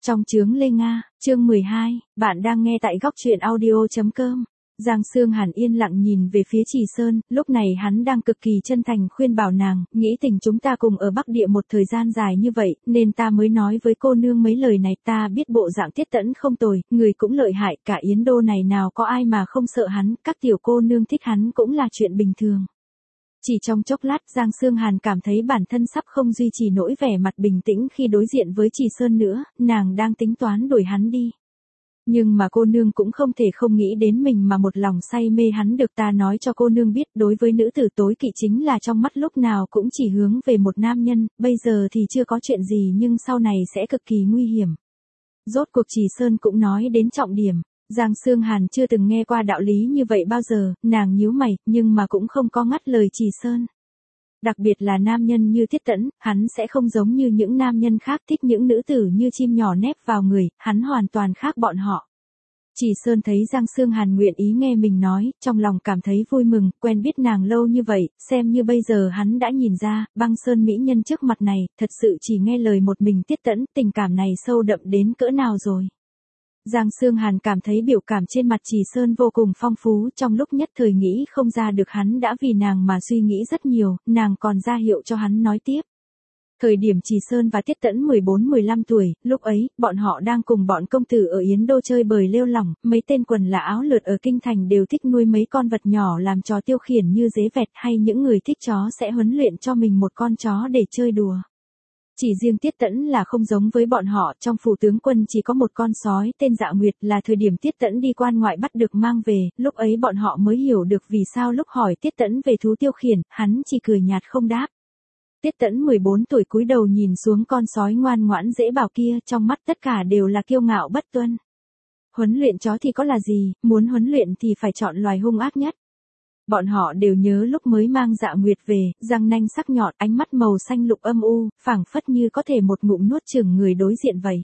Trong chướng Lê Nga, chương 12, bạn đang nghe tại góc truyện audio.com. Giang Sương Hàn yên lặng nhìn về phía Trì Sơn, lúc này hắn đang cực kỳ chân thành khuyên bảo nàng, nghĩ tình chúng ta cùng ở Bắc Địa một thời gian dài như vậy, nên ta mới nói với cô nương mấy lời này. Ta biết bộ dạng Tiết Tẫn không tồi, người cũng lợi hại, cả Yến Đô này nào có ai mà không sợ hắn, các tiểu cô nương thích hắn cũng là chuyện bình thường. Chỉ trong chốc lát Giang Sương Hàn cảm thấy bản thân sắp không duy trì nổi vẻ mặt bình tĩnh khi đối diện với Trì Sơn nữa, nàng đang tính toán đuổi hắn đi. Nhưng mà cô nương cũng không thể không nghĩ đến mình mà một lòng say mê hắn được. Ta nói cho cô nương biết, đối với nữ tử tối kỵ chính là trong mắt lúc nào cũng chỉ hướng về một nam nhân, bây giờ thì chưa có chuyện gì nhưng sau này sẽ cực kỳ nguy hiểm. Rốt cuộc Trì Sơn cũng nói đến trọng điểm. Giang Sương Hàn chưa từng nghe qua đạo lý như vậy bao giờ, nàng nhíu mày, nhưng mà cũng không có ngắt lời Trì Sơn. Đặc biệt là nam nhân như Tiết Tẫn, hắn sẽ không giống như những nam nhân khác thích những nữ tử như chim nhỏ nép vào người, hắn hoàn toàn khác bọn họ. Trì Sơn thấy Giang Sương Hàn nguyện ý nghe mình nói, trong lòng cảm thấy vui mừng, quen biết nàng lâu như vậy, xem như bây giờ hắn đã nhìn ra, băng sơn mỹ nhân trước mặt này, thật sự chỉ nghe lời một mình Tiết Tẫn, tình cảm này sâu đậm đến cỡ nào rồi. Giang Sương Hàn cảm thấy biểu cảm trên mặt Trì Sơn vô cùng phong phú, trong lúc nhất thời nghĩ không ra được hắn đã vì nàng mà suy nghĩ rất nhiều, nàng còn ra hiệu cho hắn nói tiếp. Thời điểm Trì Sơn và Tiết Tẫn 14-15 tuổi, lúc ấy, bọn họ đang cùng bọn công tử ở Yến Đô chơi bời lêu lỏng, mấy tên quần là áo lượt ở kinh thành đều thích nuôi mấy con vật nhỏ làm trò tiêu khiển như dế vẹt, hay những người thích chó sẽ huấn luyện cho mình một con chó để chơi đùa. Chỉ riêng Tiết Tẫn là không giống với bọn họ, trong phủ tướng quân chỉ có một con sói tên Dạ Nguyệt, là thời điểm Tiết Tẫn đi quan ngoại bắt được mang về, lúc ấy bọn họ mới hiểu được vì sao lúc hỏi Tiết Tẫn về thú tiêu khiển, hắn chỉ cười nhạt không đáp. Tiết Tẫn 14 tuổi cúi đầu nhìn xuống con sói ngoan ngoãn dễ bảo kia, trong mắt tất cả đều là kiêu ngạo bất tuân. Huấn luyện chó thì có là gì, muốn huấn luyện thì phải chọn loài hung ác nhất. Bọn họ đều nhớ lúc mới mang Dạ Nguyệt về, răng nanh sắc nhọn, ánh mắt màu xanh lục âm u, phảng phất như có thể một ngụm nuốt chửng người đối diện vậy.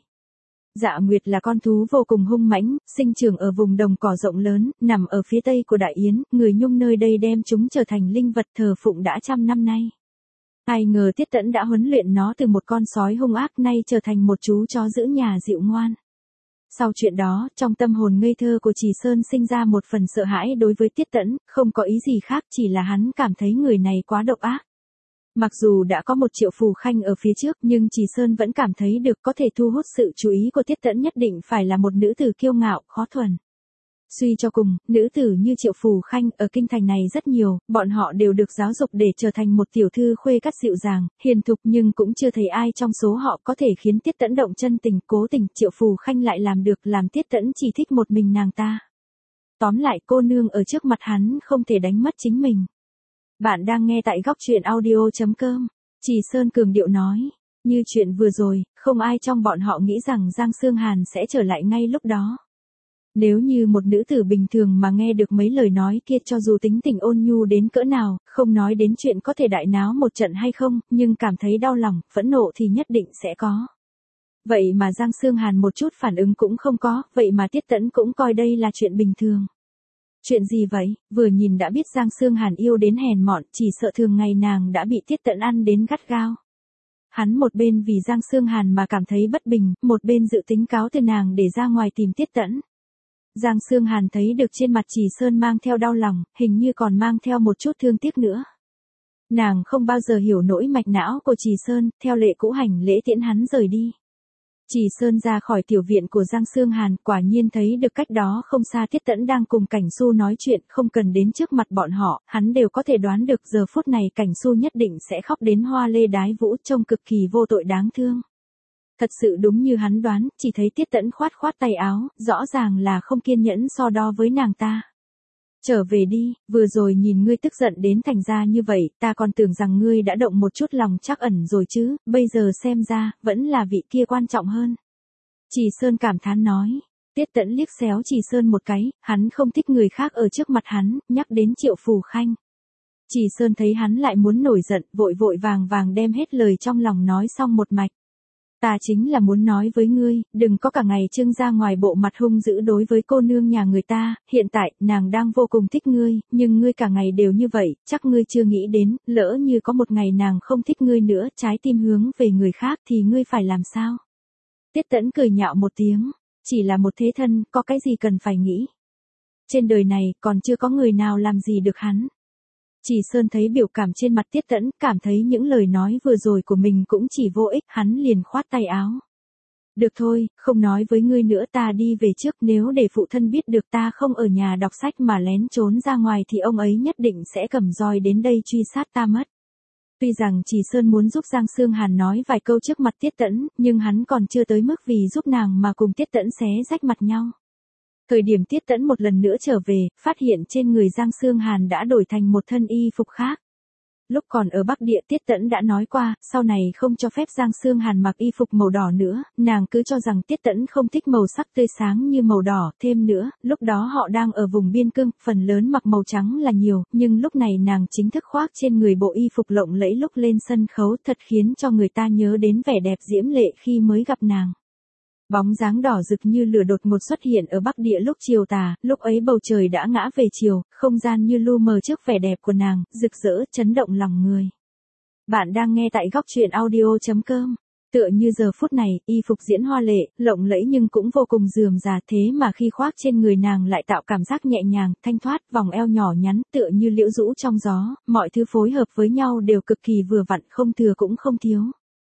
Dạ Nguyệt là con thú vô cùng hung mãnh, sinh trưởng ở vùng đồng cỏ rộng lớn, nằm ở phía tây của Đại Yến, người Nhung nơi đây đem chúng trở thành linh vật thờ phụng đã trăm năm nay. Ai ngờ Tiết Tẫn đã huấn luyện nó từ một con sói hung ác nay trở thành một chú chó giữ nhà dịu ngoan. Sau chuyện đó, trong tâm hồn ngây thơ của Trì Sơn sinh ra một phần sợ hãi đối với Tiết Tẫn, không có ý gì khác, chỉ là hắn cảm thấy người này quá độc ác. Mặc dù đã có một Triệu Phù Khanh ở phía trước, nhưng Trì Sơn vẫn cảm thấy được có thể thu hút sự chú ý của Tiết Tẫn nhất định phải là một nữ tử kiêu ngạo, khó thuần. Suy cho cùng, nữ tử như Triệu Phù Khanh ở kinh thành này rất nhiều, bọn họ đều được giáo dục để trở thành một tiểu thư khuê cắt dịu dàng, hiền thục, nhưng cũng chưa thấy ai trong số họ có thể khiến Tiết Tẫn động chân tình. Cố tình Triệu Phù Khanh lại làm được, làm Tiết Tẫn chỉ thích một mình nàng ta. Tóm lại, cô nương ở trước mặt hắn không thể đánh mất chính mình. Bạn đang nghe tại góc truyện audio.com. Trì Sơn cường điệu nói, như chuyện vừa rồi, không ai trong bọn họ nghĩ rằng Giang Sương Hàn sẽ trở lại ngay lúc đó. Nếu như một nữ tử bình thường mà nghe được mấy lời nói kia, cho dù tính tình ôn nhu đến cỡ nào, không nói đến chuyện có thể đại náo một trận hay không, nhưng cảm thấy đau lòng, phẫn nộ thì nhất định sẽ có. Vậy mà Giang Sương Hàn một chút phản ứng cũng không có, vậy mà Tiết Tẫn cũng coi đây là chuyện bình thường. Chuyện gì vậy? Vừa nhìn đã biết Giang Sương Hàn yêu đến hèn mọn, chỉ sợ thường ngày nàng đã bị Tiết Tẫn ăn đến gắt gao. Hắn một bên vì Giang Sương Hàn mà cảm thấy bất bình, một bên dự tính cáo từ nàng để ra ngoài tìm Tiết Tẫn. Giang Sương Hàn thấy được trên mặt Trì Sơn mang theo đau lòng, hình như còn mang theo một chút thương tiếc nữa. Nàng không bao giờ hiểu nỗi mạch não của Trì Sơn, theo lệ cũ hành lễ tiễn hắn rời đi. Trì Sơn ra khỏi tiểu viện của Giang Sương Hàn, quả nhiên thấy được cách đó không xa Tiết Tẫn đang cùng Cảnh Xu nói chuyện, không cần đến trước mặt bọn họ, hắn đều có thể đoán được giờ phút này Cảnh Xu nhất định sẽ khóc đến hoa lê đái vũ, trông cực kỳ vô tội đáng thương. Thật sự đúng như hắn đoán, chỉ thấy Tiết Tẫn khoát khoát tay áo, rõ ràng là không kiên nhẫn so đo với nàng ta. Trở về đi, vừa rồi nhìn ngươi tức giận đến thành ra như vậy, ta còn tưởng rằng ngươi đã động một chút lòng trắc ẩn rồi chứ, bây giờ xem ra, vẫn là vị kia quan trọng hơn. Trì Sơn cảm thán nói. Tiết Tẫn liếc xéo Trì Sơn một cái, hắn không thích người khác ở trước mặt hắn, nhắc đến Triệu Phù Khanh. Trì Sơn thấy hắn lại muốn nổi giận, vội vội vàng vàng đem hết lời trong lòng nói xong một mạch. Ta chính là muốn nói với ngươi, đừng có cả ngày trưng ra ngoài bộ mặt hung dữ đối với cô nương nhà người ta, hiện tại, nàng đang vô cùng thích ngươi, nhưng ngươi cả ngày đều như vậy, chắc ngươi chưa nghĩ đến, lỡ như có một ngày nàng không thích ngươi nữa, trái tim hướng về người khác thì ngươi phải làm sao? Tiết Tẫn cười nhạo một tiếng, chỉ là một thế thân, có cái gì cần phải nghĩ. Trên đời này, còn chưa có người nào làm gì được hắn. Chỉ Sơn thấy biểu cảm trên mặt Tiết Tẫn, cảm thấy những lời nói vừa rồi của mình cũng chỉ vô ích, hắn liền khoát tay áo. Được thôi, không nói với ngươi nữa, ta đi về trước, nếu để phụ thân biết được ta không ở nhà đọc sách mà lén trốn ra ngoài thì ông ấy nhất định sẽ cầm roi đến đây truy sát ta mất. Tuy rằng Chỉ Sơn muốn giúp Giang Sương Hàn nói vài câu trước mặt Tiết Tẫn, nhưng hắn còn chưa tới mức vì giúp nàng mà cùng Tiết Tẫn xé rách mặt nhau. Thời điểm Tiết Tẫn một lần nữa trở về, phát hiện trên người Giang Sương Hàn đã đổi thành một thân y phục khác. Lúc còn ở Bắc Địa Tiết Tẫn đã nói qua, sau này không cho phép Giang Sương Hàn mặc y phục màu đỏ nữa, nàng cứ cho rằng Tiết Tẫn không thích màu sắc tươi sáng như màu đỏ, thêm nữa, lúc đó họ đang ở vùng biên cương, phần lớn mặc màu trắng là nhiều, nhưng lúc này nàng chính thức khoác trên người bộ y phục lộng lẫy lúc lên sân khấu, thật khiến cho người ta nhớ đến vẻ đẹp diễm lệ khi mới gặp nàng. Bóng dáng đỏ rực như lửa đột ngột xuất hiện ở Bắc Địa lúc chiều tà, lúc ấy bầu trời đã ngã về chiều, không gian như lu mờ trước vẻ đẹp của nàng, rực rỡ, chấn động lòng người. Bạn đang nghe tại góc truyện audio.com. Tựa như giờ phút này, y phục diễn hoa lệ, lộng lẫy nhưng cũng vô cùng rườm rà, thế mà khi khoác trên người nàng lại tạo cảm giác nhẹ nhàng, thanh thoát, vòng eo nhỏ nhắn, tựa như liễu rũ trong gió, mọi thứ phối hợp với nhau đều cực kỳ vừa vặn, không thừa cũng không thiếu.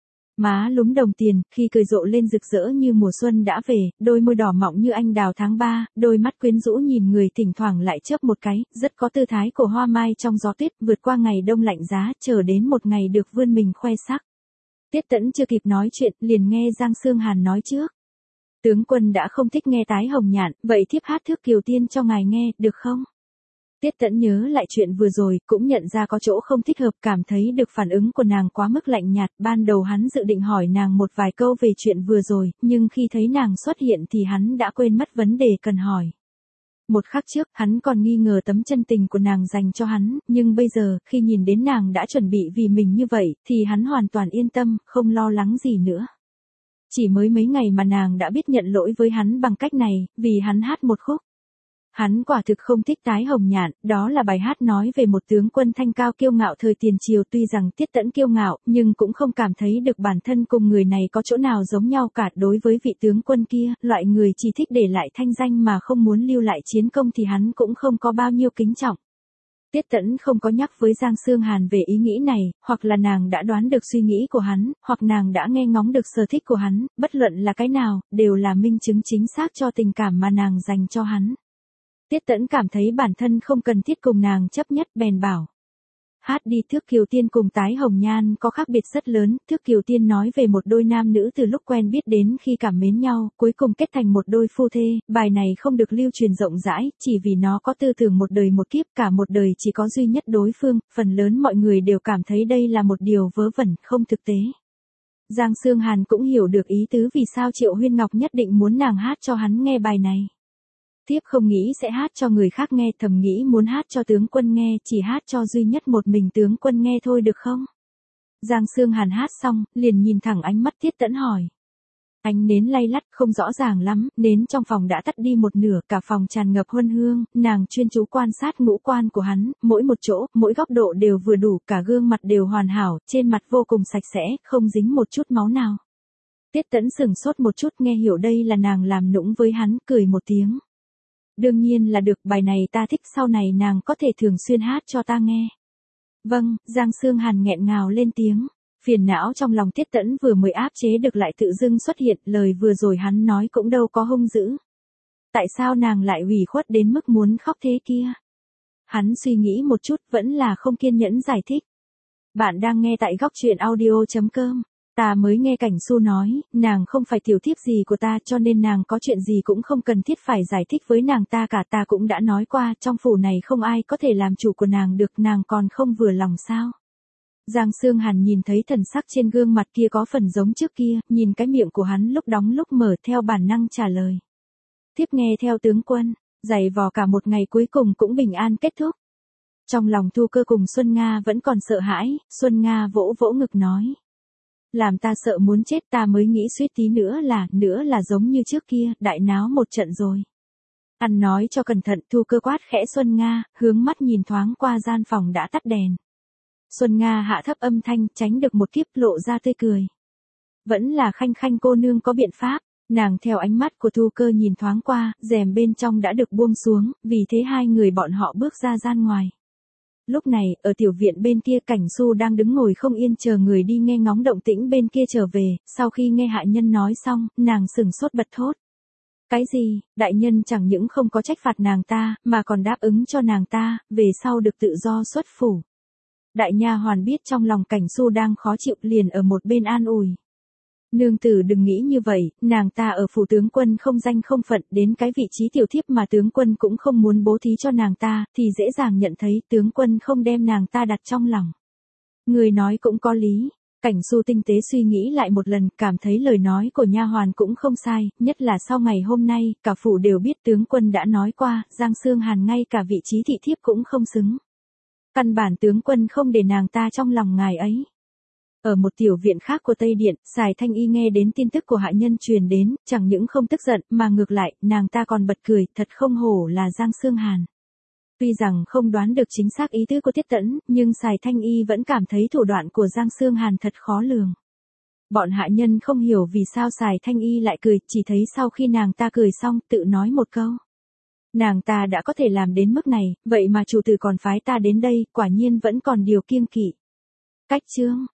Má lúm đồng tiền, khi cười rộ lên rực rỡ như mùa xuân đã về, đôi môi đỏ mọng như anh đào tháng 3, đôi mắt quyến rũ nhìn người thỉnh thoảng lại chớp một cái, rất có tư thái của hoa mai trong gió tuyết, vượt qua ngày đông lạnh giá, chờ đến một ngày được vươn mình khoe sắc. Tiết Tẫn chưa kịp nói chuyện, liền nghe Giang Sương Hàn nói trước. Tướng quân đã không thích nghe tái hồng nhạn, vậy thiếp hát thước Kiều Tiên cho ngài nghe, được không? Tiết Tẫn nhớ lại chuyện vừa rồi, cũng nhận ra có chỗ không thích hợp, cảm thấy được phản ứng của nàng quá mức lạnh nhạt, ban đầu hắn dự định hỏi nàng một vài câu về chuyện vừa rồi, nhưng khi thấy nàng xuất hiện thì hắn đã quên mất vấn đề cần hỏi. Một khắc trước, hắn còn nghi ngờ tấm chân tình của nàng dành cho hắn, nhưng bây giờ, khi nhìn đến nàng đã chuẩn bị vì mình như vậy, thì hắn hoàn toàn yên tâm, không lo lắng gì nữa. Chỉ mới mấy ngày mà nàng đã biết nhận lỗi với hắn bằng cách này, vì hắn hát một khúc. Hắn quả thực không thích tái hồng nhạn, đó là bài hát nói về một tướng quân thanh cao kiêu ngạo thời tiền triều, tuy rằng Tiết Tẫn kiêu ngạo, nhưng cũng không cảm thấy được bản thân cùng người này có chỗ nào giống nhau cả. Đối với vị tướng quân kia, loại người chỉ thích để lại thanh danh mà không muốn lưu lại chiến công thì hắn cũng không có bao nhiêu kính trọng. Tiết Tẫn không có nhắc với Giang Sương Hàn về ý nghĩ này, hoặc là nàng đã đoán được suy nghĩ của hắn, hoặc nàng đã nghe ngóng được sở thích của hắn, bất luận là cái nào, đều là minh chứng chính xác cho tình cảm mà nàng dành cho hắn. Tiết Tẫn cảm thấy bản thân không cần thiết cùng nàng chấp nhất, bèn bảo. Hát đi. Thước Kiều Tiên cùng tái hồng nhan có khác biệt rất lớn, Thước Kiều Tiên nói về một đôi nam nữ từ lúc quen biết đến khi cảm mến nhau, cuối cùng kết thành một đôi phu thê, bài này không được lưu truyền rộng rãi, chỉ vì nó có tư tưởng một đời một kiếp, cả một đời chỉ có duy nhất đối phương, phần lớn mọi người đều cảm thấy đây là một điều vớ vẩn, không thực tế. Giang Sương Hàn cũng hiểu được ý tứ vì sao Triệu Huyên Ngọc nhất định muốn nàng hát cho hắn nghe bài này. Tiếp không nghĩ sẽ hát cho người khác nghe, thầm nghĩ muốn hát cho tướng quân nghe, chỉ hát cho duy nhất một mình tướng quân nghe thôi được không? Giang Sương Hàn hát xong, liền nhìn thẳng ánh mắt Tiết Tẫn hỏi. Ánh nến lay lắt, không rõ ràng lắm, nến trong phòng đã tắt đi một nửa, cả phòng tràn ngập huân hương, nàng chuyên chú quan sát ngũ quan của hắn, mỗi một chỗ, mỗi góc độ đều vừa đủ, cả gương mặt đều hoàn hảo, trên mặt vô cùng sạch sẽ, không dính một chút máu nào. Tiết Tẫn sửng sốt một chút, nghe hiểu đây là nàng làm nũng với hắn, cười một tiếng. Đương nhiên là được, bài này ta thích, sau này nàng có thể thường xuyên hát cho ta nghe. Vâng, Giang Sương Hàn nghẹn ngào lên tiếng. Phiền não trong lòng Tiết Tẫn vừa mới áp chế được lại tự dưng xuất hiện, lời vừa rồi hắn nói cũng đâu có hung dữ. Tại sao nàng lại ủy khuất đến mức muốn khóc thế kia? Hắn suy nghĩ một chút, vẫn là không kiên nhẫn giải thích. Bạn đang nghe tại góc truyện audio.com. Ta mới nghe Cảnh Xu nói, nàng không phải tiểu thiếp gì của ta, cho nên nàng có chuyện gì cũng không cần thiết phải giải thích với nàng ta cả, ta cũng đã nói qua, trong phủ này không ai có thể làm chủ của nàng được, nàng còn không vừa lòng sao? Giang Sương Hàn nhìn thấy thần sắc trên gương mặt kia có phần giống trước kia, nhìn cái miệng của hắn lúc đóng lúc mở, theo bản năng trả lời. Thiếp nghe theo tướng quân, giày vò cả một ngày cuối cùng cũng bình an kết thúc. Trong lòng Thu Cơ cùng Xuân Nga vẫn còn sợ hãi, Xuân Nga vỗ vỗ ngực nói. Làm ta sợ muốn chết, ta mới nghĩ suýt tí nữa là giống như trước kia, đại náo một trận rồi. Ăn nói cho cẩn thận, Thu Cơ quát khẽ Xuân Nga, hướng mắt nhìn thoáng qua gian phòng đã tắt đèn. Xuân Nga hạ thấp âm thanh, tránh được một kiếp, lộ ra tươi cười. Vẫn là Khanh Khanh cô nương có biện pháp. Nàng theo ánh mắt của Thu Cơ nhìn thoáng qua, rèm bên trong đã được buông xuống, vì thế hai người bọn họ bước ra gian ngoài. Lúc này, ở tiểu viện bên kia Cảnh Du đang đứng ngồi không yên chờ người đi nghe ngóng động tĩnh bên kia trở về, sau khi nghe hạ nhân nói xong, nàng sửng sốt bật thốt. Cái gì, đại nhân chẳng những không có trách phạt nàng ta, mà còn đáp ứng cho nàng ta, về sau được tự do xuất phủ. Đại nha hoàn biết trong lòng Cảnh Du đang khó chịu liền ở một bên an ủi. Nương tử đừng nghĩ như vậy, nàng ta ở phủ tướng quân không danh không phận, đến cái vị trí tiểu thiếp mà tướng quân cũng không muốn bố thí cho nàng ta, thì dễ dàng nhận thấy tướng quân không đem nàng ta đặt trong lòng. Người nói cũng có lý. Cảnh Du tinh tế suy nghĩ lại một lần, cảm thấy lời nói của nha hoàn cũng không sai, nhất là sau ngày hôm nay, cả phủ đều biết tướng quân đã nói qua, Giang Xương Hàn ngay cả vị trí thị thiếp cũng không xứng. Căn bản tướng quân không để nàng ta trong lòng ngài ấy. Ở một tiểu viện khác của Tây Điện, Sài Thanh Y nghe đến tin tức của hạ nhân truyền đến, chẳng những không tức giận, mà ngược lại, nàng ta còn bật cười, thật không hổ là Giang Xương Hàn. Tuy rằng không đoán được chính xác ý tứ của Tiết Tẫn, nhưng Sài Thanh Y vẫn cảm thấy thủ đoạn của Giang Xương Hàn thật khó lường. Bọn hạ nhân không hiểu vì sao Sài Thanh Y lại cười, chỉ thấy sau khi nàng ta cười xong, tự nói một câu. Nàng ta đã có thể làm đến mức này, vậy mà chủ tử còn phái ta đến đây, quả nhiên vẫn còn điều kiêng kỵ. Cách chương